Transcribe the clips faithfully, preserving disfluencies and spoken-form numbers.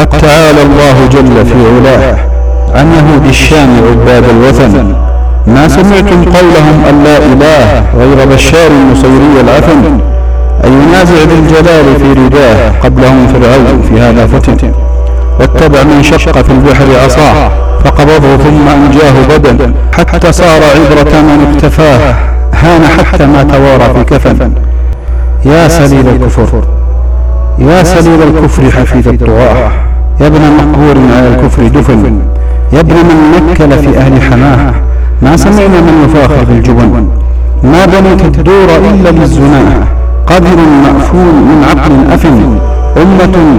قد تعالى الله جل في علاه عن يهود الشام عباد الوثن، ما سمعتم قولهم أن لا إله غير بشار مصيري العفن، أي ينازع ذي الجلال في رداه قبلهم فرعون في هذا فتن، واتبع من شق في البحر عصاه فقبضه ثم أنجاه بدن، حتى صار عبرة من اكتفاه هان حتى ما توارى في كفن. يا سليل الكفر يا سليل الكفر حفيظ الطغاة، يا ابن مقهور على الكفر دفن، يا ابن من نكل في أهل حماه، ما سمعنا من يفاخر بالجبن، ما بنيت الدور إلا للزناه، قدر مأفون من عقل أفن، أمة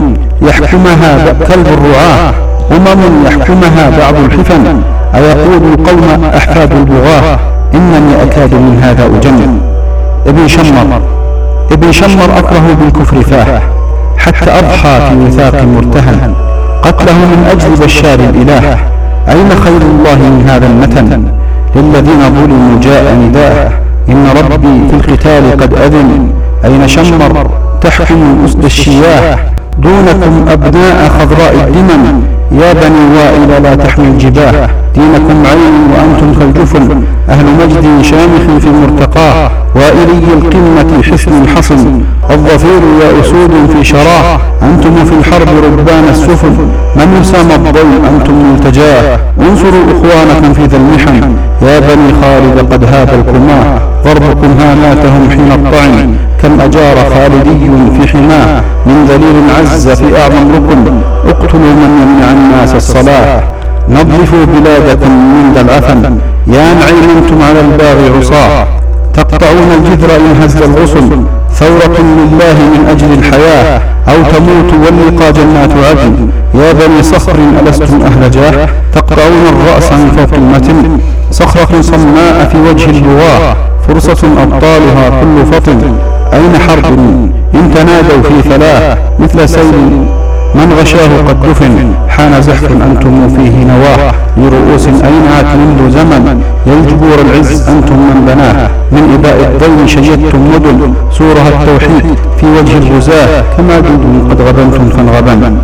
يحكمها كلب الرعاة، أمم يحكمها بعض الحفن، أيقول القوم أحفاد البغاة، إنني أكاد من هذا أجن. ابن شمر ابن شمر أكره بالكفر فاه، حتى أضحى في وثاق مرتهن، قتله من أجل بشار الإله، أين خير الله من هذا المتن، للذين ظلموا جاء نداه، إن ربي في القتال قد أذن، أين شمر تحكم أسد الشياه، دونكم أبناء خضراء الدمن، يا بني وائل لا تحمي الجباه، دينكم عين وأنتم كالجفن، أهل مجد شامخ في مرتقاه، وائلي القمة حصن حصن، الظفير يا أسود في شراه، أنتم في الحرب ربان السفن، من يسام الضوء أنتم ملتجاه، انصروا إخوانكم في ذا المحن، يا بني خالد قد هاب القماه، ضربكم هاماتهم حين الطعن، كم أجار خالدي في حماه، من ذليل عز في أعظم ركن، اقتلوا من يمنع الناس الصلاة، نظفوا بلادكم من ذا العفن، يا نعيمتم على الباغي عصاه، تقطعون الجذر إن هز الغصن، ثورة لله من أجل الحياة، أو تموت واللقى جنات عدن، يا بني صخر ألستم أهل جاه، تقطعون الرأس من فوق المتن، صخرة صماء في وجه البغاة، فرصة أبطالها كل فطن، أين حرب إن تنادوا في فلاح، مثل سيل من غشاه قد دفن، حان زحف أنتم فيه نواه، لرؤوس أينعت منذ زمن، يا الجبور العز أنتم من بناه، من إباء الضيم شيدتم مدن، سورها التوحيد في وجه الغزاة، كما دود قد غبنتم فانغبن،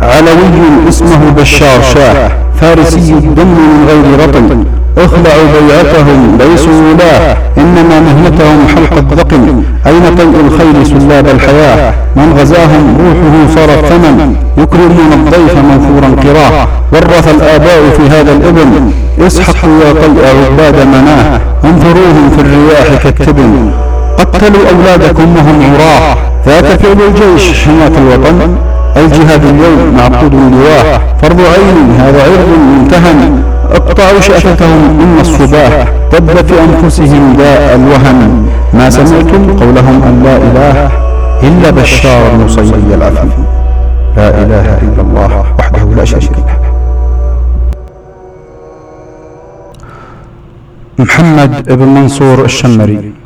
علوي اسمه بشار شاه، فارسي الدم من غير رطن، اخلعوا بيعتهم ليسوا ولاه، إنما مهنتهم حلق الذقن، أين طيء الخيل سلاب الحياة، من غزاهم روحه صار الثمن، يكرمون الضيف منفورا قراه، ورث الآباء في هذا الابن، اصحقوا يا طيء عباد مناه، انظروهم في الرياح كالتبن، قتلوا أولادكم وهم عراه، ذاك فعل الجيش حماة الوطن، الجهاد اليوم معقود لواه، فرض عين هذا عرض ممتهن، اقطعوا شأفتهم إن الصباه، دب في أنفسهم داء الوهن، ما سمعتم قولهم أن لا إله إلا بشار مصيري العفن. لا إله إلا الله وحده لا شريك له. محمد بن منصور الشمري.